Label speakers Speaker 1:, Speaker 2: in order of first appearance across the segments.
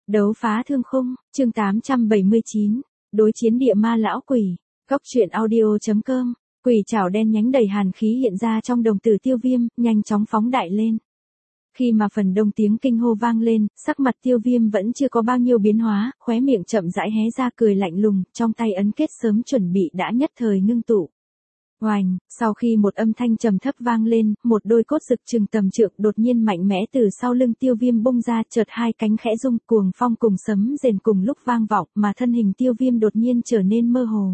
Speaker 1: Đấu phá thương khung, chương 879, đối chiến địa ma lão quỷ, góc truyện audio.com, quỷ trảo đen nhánh đầy hàn khí hiện ra trong đồng tử Tiêu Viêm, nhanh chóng phóng đại lên. Khi mà phần đông tiếng kinh hô vang lên, sắc mặt Tiêu Viêm vẫn chưa có bao nhiêu biến hóa, khóe miệng chậm rãi hé ra cười lạnh lùng, trong tay ấn kết sớm chuẩn bị đã nhất thời ngưng tụ. Oành, sau khi một âm thanh trầm thấp vang lên, một đôi cốt rực chừng tầm trượng đột nhiên mạnh mẽ từ sau lưng Tiêu Viêm bung ra, chợt hai cánh khẽ rung, cuồng phong cùng sấm rền cùng lúc vang vọng, mà thân hình Tiêu Viêm đột nhiên trở nên mơ hồ.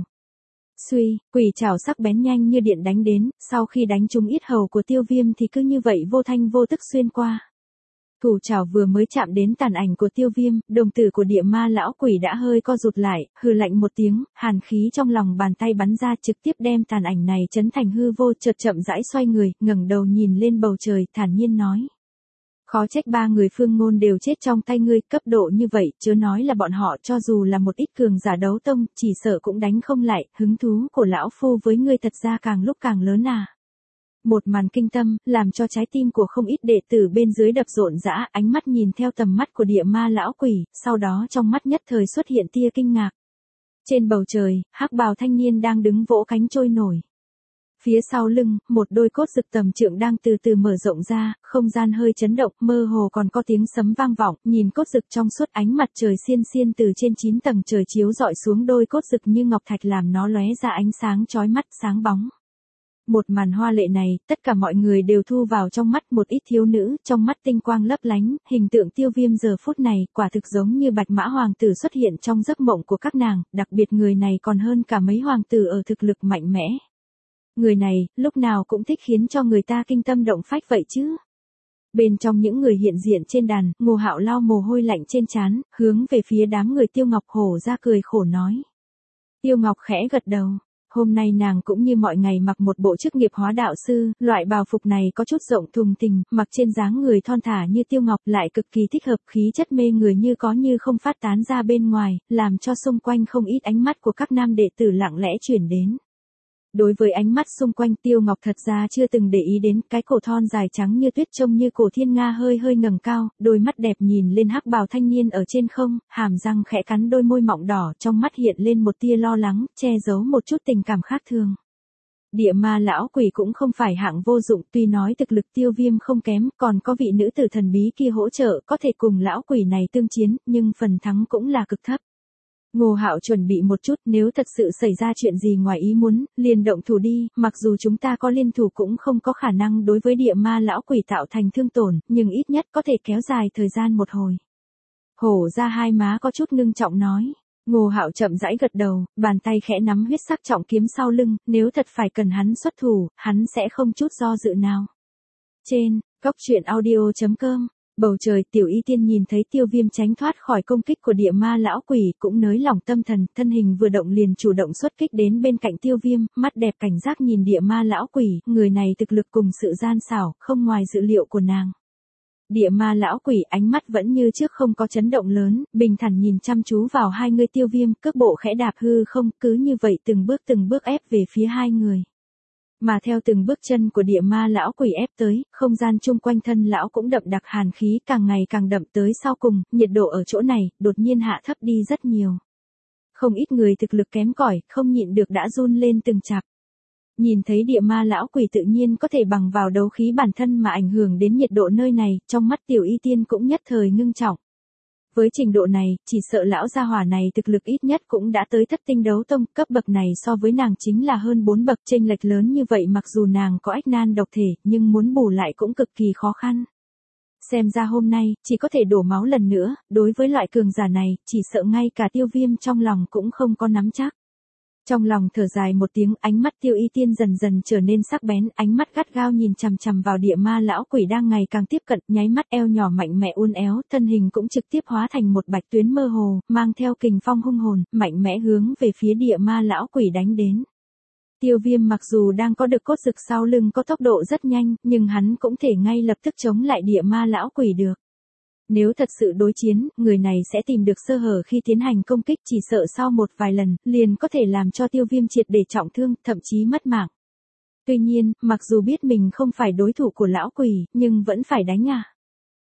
Speaker 1: Suy, quỷ trảo sắc bén nhanh như điện đánh đến, sau khi đánh trúng yết hầu của Tiêu Viêm thì cứ như vậy vô thanh vô tức xuyên qua. Thủ trảo vừa mới chạm đến tàn ảnh của Tiêu Viêm, đồng tử của địa ma lão quỷ đã hơi co rụt lại, hừ lạnh một tiếng, hàn khí trong lòng bàn tay bắn ra trực tiếp đem tàn ảnh này chấn thành hư vô, chợt chậm rãi xoay người, ngẩng đầu nhìn lên bầu trời, thản nhiên nói. Khó trách ba người Phương Ngôn đều chết trong tay ngươi, cấp độ như vậy, chớ nói là bọn họ cho dù là một ít cường giả đấu tông, chỉ sợ cũng đánh không lại, hứng thú của lão phu với ngươi thật ra càng lúc càng lớn à. Một màn kinh tâm, làm cho trái tim của không ít đệ tử bên dưới đập rộn rã, ánh mắt nhìn theo tầm mắt của địa ma lão quỷ, sau đó trong mắt nhất thời xuất hiện tia kinh ngạc. Trên bầu trời, hắc bào thanh niên đang đứng vỗ cánh trôi nổi. Phía sau lưng, một đôi cốt rực tầm trượng đang từ từ mở rộng ra, không gian hơi chấn động, mơ hồ còn có tiếng sấm vang vọng, nhìn cốt rực trong suốt ánh mặt trời xiên xiên từ trên 9 tầng trời chiếu rọi xuống, đôi cốt rực như ngọc thạch làm nó lóe ra ánh sáng chói mắt sáng bóng. Một màn hoa lệ này, tất cả mọi người đều thu vào trong mắt, một ít thiếu nữ, trong mắt tinh quang lấp lánh, hình tượng Tiêu Viêm giờ phút này, quả thực giống như bạch mã hoàng tử xuất hiện trong giấc mộng của các nàng, đặc biệt người này còn hơn cả mấy hoàng tử ở thực lực mạnh mẽ. Người này, lúc nào cũng thích khiến cho người ta kinh tâm động phách vậy chứ. Bên trong những người hiện diện trên đàn, Ngô Hạo lau mồ hôi lạnh trên trán, hướng về phía đám người Tiêu Ngọc hổ ra cười khổ nói. Tiêu Ngọc khẽ gật đầu. Hôm nay nàng cũng như mọi ngày mặc một bộ chức nghiệp hóa đạo sư, loại bào phục này có chút rộng thùng thình, mặc trên dáng người thon thả như Tiêu Ngọc lại cực kỳ thích hợp, khí chất mê người như có như không phát tán ra bên ngoài, làm cho xung quanh không ít ánh mắt của các nam đệ tử lặng lẽ chuyển đến. Đối với ánh mắt xung quanh, Tiêu Ngọc thật ra chưa từng để ý đến, cái cổ thon dài trắng như tuyết trông như cổ thiên nga hơi hơi ngẩng cao, đôi mắt đẹp nhìn lên hắc bào thanh niên ở trên không, hàm răng khẽ cắn đôi môi mọng đỏ, trong mắt hiện lên một tia lo lắng, che giấu một chút tình cảm khác thường. Địa ma lão quỷ cũng không phải hạng vô dụng, tuy nói thực lực Tiêu Viêm không kém, còn có vị nữ tử thần bí kia hỗ trợ, có thể cùng lão quỷ này tương chiến, nhưng phần thắng cũng là cực thấp. Ngô Hạo chuẩn bị một chút, nếu thật sự xảy ra chuyện gì ngoài ý muốn, liền động thủ đi, mặc dù chúng ta có liên thủ cũng không có khả năng đối với địa ma lão quỷ tạo thành thương tổn, nhưng ít nhất có thể kéo dài thời gian một hồi. Hổ ra hai má có chút ngưng trọng nói. Ngô Hạo chậm rãi gật đầu, bàn tay khẽ nắm huyết sắc trọng kiếm sau lưng, nếu thật phải cần hắn xuất thủ, hắn sẽ không chút do dự nào. Trên, góc truyện audio.com. Bầu trời, Tiểu Y Tiên nhìn thấy Tiêu Viêm tránh thoát khỏi công kích của địa ma lão quỷ, cũng nới lỏng tâm thần, thân hình vừa động liền chủ động xuất kích đến bên cạnh Tiêu Viêm, mắt đẹp cảnh giác nhìn địa ma lão quỷ, người này thực lực cùng sự gian xảo, không ngoài dự liệu của nàng. Địa ma lão quỷ ánh mắt vẫn như trước không có chấn động lớn, bình thản nhìn chăm chú vào hai người Tiêu Viêm, cước bộ khẽ đạp hư không, cứ như vậy từng bước ép về phía hai người. Mà theo từng bước chân của địa ma lão quỷ ép tới, không gian chung quanh thân lão cũng đậm đặc hàn khí càng ngày càng đậm tới sau cùng, nhiệt độ ở chỗ này, đột nhiên hạ thấp đi rất nhiều. Không ít người thực lực kém cỏi, không nhịn được đã run lên từng chạp. Nhìn thấy địa ma lão quỷ tự nhiên có thể bằng vào đấu khí bản thân mà ảnh hưởng đến nhiệt độ nơi này, trong mắt Tiểu Y Tiên cũng nhất thời ngưng trọng. Với trình độ này, chỉ sợ lão gia hỏa này thực lực ít nhất cũng đã tới thất tinh đấu tông, cấp bậc này so với nàng chính là hơn 4 bậc, chênh lệch lớn như vậy, mặc dù nàng có ách nan độc thể, nhưng muốn bù lại cũng cực kỳ khó khăn. Xem ra hôm nay, chỉ có thể đổ máu lần nữa, đối với loại cường giả này, chỉ sợ ngay cả Tiêu Viêm trong lòng cũng không có nắm chắc. Trong lòng thở dài một tiếng, ánh mắt Tiêu Y Tiên dần dần trở nên sắc bén, ánh mắt gắt gao nhìn chằm chằm vào địa ma lão quỷ đang ngày càng tiếp cận, nháy mắt eo nhỏ mạnh mẽ uốn éo, thân hình cũng trực tiếp hóa thành một bạch tuyến mơ hồ, mang theo kình phong hung hồn, mạnh mẽ hướng về phía địa ma lão quỷ đánh đến. Tiêu Viêm mặc dù đang có được cốt rực sau lưng có tốc độ rất nhanh, nhưng hắn cũng thể ngay lập tức chống lại địa ma lão quỷ được. Nếu thật sự đối chiến, người này sẽ tìm được sơ hở khi tiến hành công kích, chỉ sợ sau một vài lần, liền có thể làm cho Tiêu Viêm triệt để trọng thương, thậm chí mất mạng. Tuy nhiên, mặc dù biết mình không phải đối thủ của lão quỷ, nhưng vẫn phải đánh à.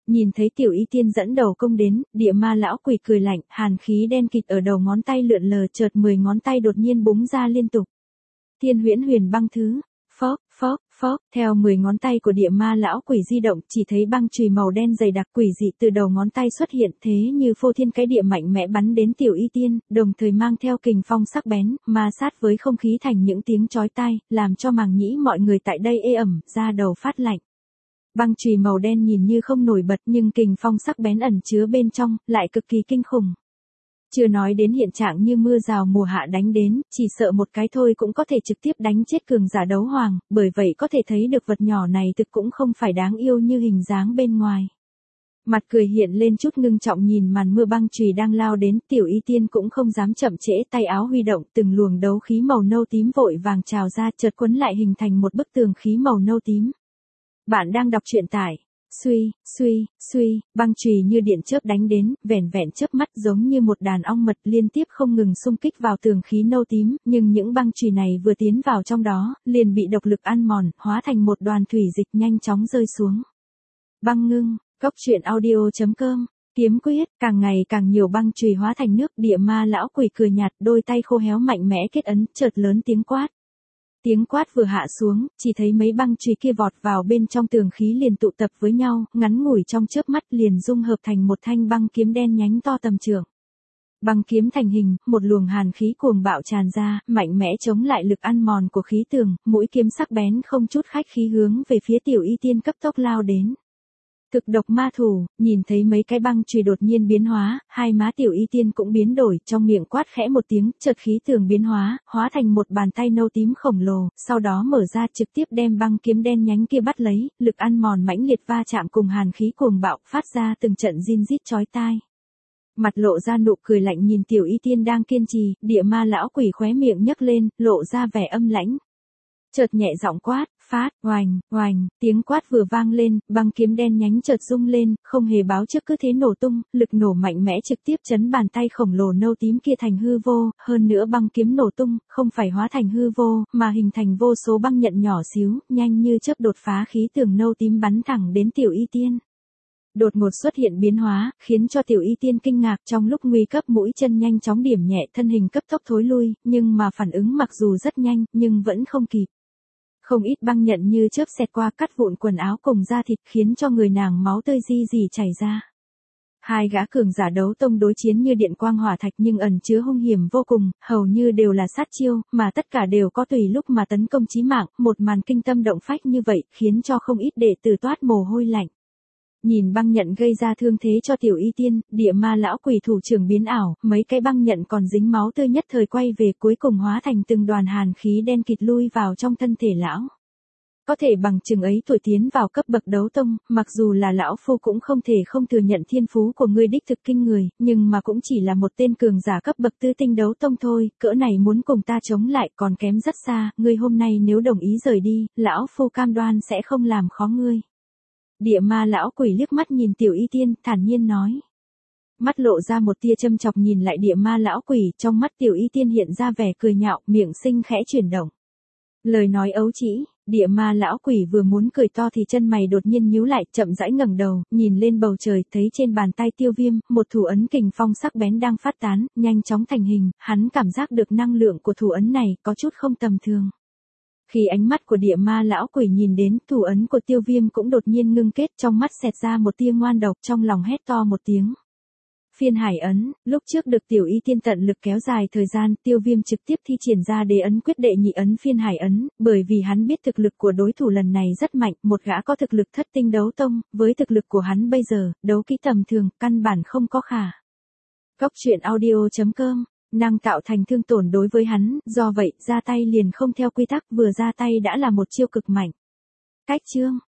Speaker 1: Nhìn thấy tiểu y tiên dẫn đầu công đến, địa ma lão quỷ cười lạnh, hàn khí đen kịt ở đầu ngón tay lượn lờ, chợt 10 ngón tay đột nhiên búng ra liên tục. Thiên huyễn huyền băng thứ, phốc, phốc, phốc, theo 10 ngón tay của địa ma lão quỷ di động, chỉ thấy băng chùy màu đen dày đặc quỷ dị từ đầu ngón tay xuất hiện, thế như phô thiên cái địa mạnh mẽ bắn đến tiểu y tiên, đồng thời mang theo kình phong sắc bén, ma sát với không khí thành những tiếng chói tai, làm cho màng nhĩ mọi người tại đây ê ẩm, da đầu phát lạnh. Băng chùy màu đen nhìn như không nổi bật nhưng kình phong sắc bén ẩn chứa bên trong, lại cực kỳ kinh khủng. Chưa nói đến hiện trạng như mưa rào mùa hạ đánh đến, chỉ sợ một cái thôi cũng có thể trực tiếp đánh chết cường giả đấu hoàng, bởi vậy có thể thấy được vật nhỏ này thực cũng không phải đáng yêu như hình dáng bên ngoài. Mặt cười hiện lên chút ngưng trọng nhìn màn mưa băng chùy đang lao đến, tiểu y tiên cũng không dám chậm trễ, tay áo huy động, từng luồng đấu khí màu nâu tím vội vàng trào ra, chợt quấn lại hình thành một bức tường khí màu nâu tím. Bạn đang đọc truyện tại Suy, suy, băng chùy như điện chớp đánh đến, vẻn vẹn chớp mắt giống như một đàn ong mật liên tiếp không ngừng xung kích vào tường khí nâu tím, nhưng những băng chùy này vừa tiến vào trong đó, liền bị độc lực ăn mòn, hóa thành một đoàn thủy dịch nhanh chóng rơi xuống. Băng ngưng, truyện audio.com, kiếm quyết, càng ngày càng nhiều băng chùy hóa thành nước, địa ma lão quỷ cười nhạt, đôi tay khô héo mạnh mẽ kết ấn, chợt lớn tiếng quát. Tiếng quát vừa hạ xuống, chỉ thấy mấy băng chùy kia vọt vào bên trong tường khí liền tụ tập với nhau, ngắn ngủi trong chớp mắt liền dung hợp thành một thanh băng kiếm đen nhánh to tầm trượng. Băng kiếm thành hình, một luồng hàn khí cuồng bạo tràn ra, mạnh mẽ chống lại lực ăn mòn của khí tường, mũi kiếm sắc bén không chút khách khí hướng về phía tiểu y tiên cấp tốc lao đến. Cực độc ma thủ, nhìn thấy mấy cái băng chùy đột nhiên biến hóa, hai má tiểu y tiên cũng biến đổi, trong miệng quát khẽ một tiếng, chợt khí tường biến hóa, hóa thành một bàn tay nâu tím khổng lồ, sau đó mở ra trực tiếp đem băng kiếm đen nhánh kia bắt lấy, lực ăn mòn mãnh liệt va chạm cùng hàn khí cuồng bạo, phát ra từng trận rin rít chói tai. Mặt lộ ra nụ cười lạnh nhìn tiểu y tiên đang kiên trì, địa ma lão quỷ khóe miệng nhấc lên, lộ ra vẻ âm lãnh. Chợt nhẹ giọng quát, phát, oành, oành, tiếng quát vừa vang lên, băng kiếm đen nhánh chợt rung lên, không hề báo trước cứ thế nổ tung, lực nổ mạnh mẽ trực tiếp chấn bàn tay khổng lồ nâu tím kia thành hư vô, hơn nữa băng kiếm nổ tung, không phải hóa thành hư vô, mà hình thành vô số băng nhận nhỏ xíu, nhanh như chớp đột phá khí tường nâu tím bắn thẳng đến tiểu y tiên. Đột ngột xuất hiện biến hóa, khiến cho tiểu y tiên kinh ngạc, trong lúc nguy cấp mũi chân nhanh chóng điểm nhẹ, thân hình cấp tốc thối lui, nhưng mà phản ứng mặc dù rất nhanh, nhưng vẫn không kịp. Không ít băng nhận như chớp xẹt qua cắt vụn quần áo cùng da thịt, khiến cho người nàng máu tươi rỉ chảy ra. Hai gã cường giả đấu tông đối chiến như điện quang hỏa thạch nhưng ẩn chứa hung hiểm vô cùng, hầu như đều là sát chiêu, mà tất cả đều có tùy lúc mà tấn công chí mạng, một màn kinh tâm động phách như vậy, khiến cho không ít đệ tử toát mồ hôi lạnh. Nhìn băng nhận gây ra thương thế cho tiểu y tiên, địa ma lão quỷ thủ trưởng biến ảo, mấy cái băng nhận còn dính máu tươi nhất thời quay về, cuối cùng hóa thành từng đoàn hàn khí đen kịt lui vào trong thân thể lão. Có thể bằng chừng ấy tuổi tiến vào cấp bậc đấu tông, mặc dù là lão phu cũng không thể không thừa nhận thiên phú của ngươi đích thực kinh người, nhưng mà cũng chỉ là một tên cường giả cấp bậc tư tinh đấu tông thôi, cỡ này muốn cùng ta chống lại còn kém rất xa, ngươi hôm nay nếu đồng ý rời đi, lão phu cam đoan sẽ không làm khó ngươi. Địa ma lão quỷ liếc mắt nhìn tiểu y tiên, thản nhiên nói. Mắt lộ ra một tia châm chọc nhìn lại địa ma lão quỷ, trong mắt tiểu y tiên hiện ra vẻ cười nhạo, miệng xinh khẽ chuyển động. Lời nói ấu trĩ, địa ma lão quỷ vừa muốn cười to thì chân mày đột nhiên nhíu lại, chậm rãi ngẩng đầu, nhìn lên bầu trời, thấy trên bàn tay Tiêu Viêm, một thủ ấn kình phong sắc bén đang phát tán, nhanh chóng thành hình, hắn cảm giác được năng lượng của thủ ấn này có chút không tầm thường. Khi ánh mắt của địa ma lão quỷ nhìn đến, thủ ấn của Tiêu Viêm cũng đột nhiên ngưng kết, trong mắt xẹt ra một tia ngoan độc, trong lòng hét to một tiếng. Phiên hải ấn, lúc trước được tiểu y tiên tận lực kéo dài thời gian, Tiêu Viêm trực tiếp thi triển ra đế ấn quyết đệ nhị ấn phiên hải ấn, bởi vì hắn biết thực lực của đối thủ lần này rất mạnh, một gã có thực lực thất tinh đấu tông, với thực lực của hắn bây giờ, đấu kỹ tầm thường, căn bản không có khả. Truyện audio.com, năng tạo thành thương tổn đối với hắn, do vậy, ra tay liền không theo quy tắc, vừa ra tay đã là một chiêu cực mạnh. Cách chương